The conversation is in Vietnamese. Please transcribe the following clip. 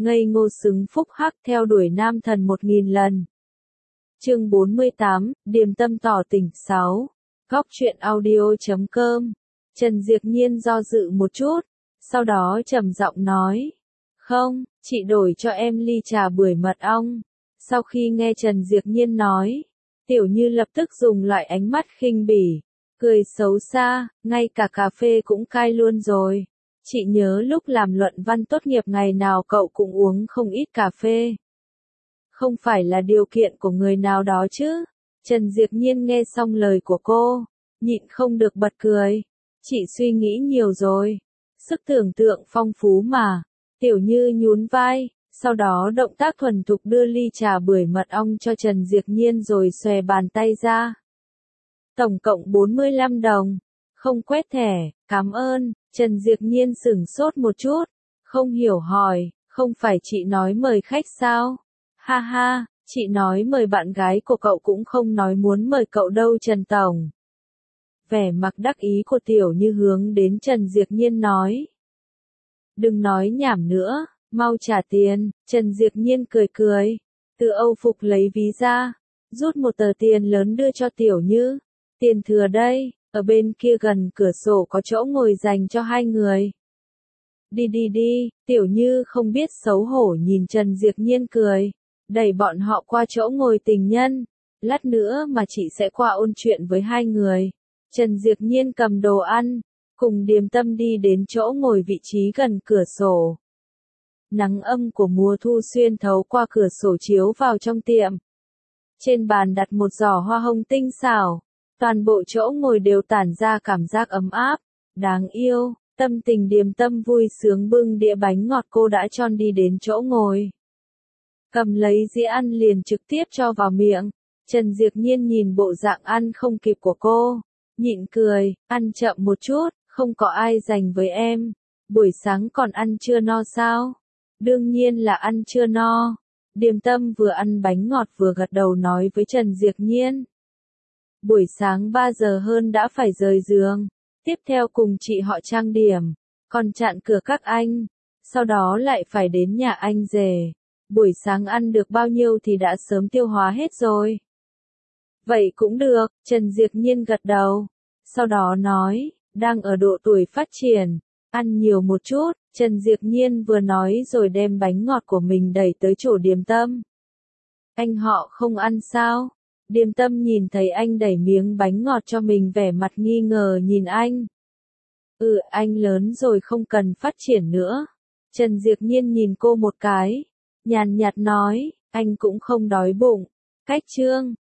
ngây ngô xứng phúc hắc theo đuổi nam thần 1000 lần. Chương 48, Điềm Tâm tỏ tình 6. Góc truyện audio.com. Trần Diệp Nhiên do dự một chút, sau đó trầm giọng nói, không, chị đổi cho em ly trà bưởi mật ong. Sau khi nghe Trần Diệp Nhiên nói, Tiểu Như lập tức dùng lại ánh mắt khinh bỉ, cười xấu xa, ngay cả cà phê cũng cai luôn rồi. Chị nhớ lúc làm luận văn tốt nghiệp ngày nào cậu cũng uống không ít cà phê. Không phải là điều kiện của người nào đó chứ? Trần Diệp Nhiên nghe xong lời của cô, nhịn không được bật cười. Chị suy nghĩ nhiều rồi. Sức tưởng tượng phong phú mà. Tiểu Như nhún vai, sau đó động tác thuần thục đưa ly trà bưởi mật ong cho Trần Diệp Nhiên rồi xòe bàn tay ra. Tổng cộng 45 đồng. Không quét thẻ, cảm ơn. Trần Diệp Nhiên sửng sốt một chút, không hiểu hỏi, không phải chị nói mời khách sao? Ha ha, chị nói mời bạn gái của cậu cũng không nói muốn mời cậu đâu Trần Tổng. Vẻ mặt đắc ý của Tiểu Như hướng đến Trần Diệp Nhiên nói. Đừng nói nhảm nữa, mau trả tiền. Trần Diệp Nhiên cười cười, từ âu phục lấy ví ra, rút một tờ tiền lớn đưa cho Tiểu Như. Tiền thừa đây, ở bên kia gần cửa sổ có chỗ ngồi dành cho hai người. Đi đi đi, Tiểu Như không biết xấu hổ nhìn Trần Diệp Nhiên cười, đẩy bọn họ qua chỗ ngồi tình nhân. Lát nữa mà chị sẽ qua ôn chuyện với hai người. Trần Diệp Nhiên cầm đồ ăn, cùng Điềm Tâm đi đến chỗ ngồi vị trí gần cửa sổ. Nắng âm của mùa thu xuyên thấu qua cửa sổ chiếu vào trong tiệm. Trên bàn đặt một giỏ hoa hồng tinh xảo. Toàn bộ chỗ ngồi đều tản ra cảm giác ấm áp, đáng yêu. Tâm tình Điềm Tâm vui sướng bưng đĩa bánh ngọt cô đã chọn đi đến chỗ ngồi. Cầm lấy dĩa ăn liền trực tiếp cho vào miệng. Trần Diệp Nhiên nhìn bộ dạng ăn không kịp của cô, nhịn cười, ăn chậm một chút, không có ai dành với em. Buổi sáng còn ăn chưa no sao? Đương nhiên là ăn chưa no. Điềm Tâm vừa ăn bánh ngọt vừa gật đầu nói với Trần Diệp Nhiên. Buổi sáng 3 giờ hơn đã phải rời giường, tiếp theo cùng chị họ trang điểm, còn chặn cửa các anh, sau đó lại phải đến nhà anh rể. Buổi sáng ăn được bao nhiêu thì đã sớm tiêu hóa hết rồi. Vậy cũng được, Trần Diệp Nhiên gật đầu, sau đó nói, đang ở độ tuổi phát triển, ăn nhiều một chút. Trần Diệp Nhiên vừa nói rồi đem bánh ngọt của mình đẩy tới chỗ Điềm Tâm. Anh họ không ăn sao? Điềm Tâm nhìn thấy anh đẩy miếng bánh ngọt cho mình vẻ mặt nghi ngờ nhìn anh. Anh lớn rồi không cần phát triển nữa. Trần Diệp Nhiên nhìn cô một cái, nhàn nhạt nói, anh cũng không đói bụng. Cách chương,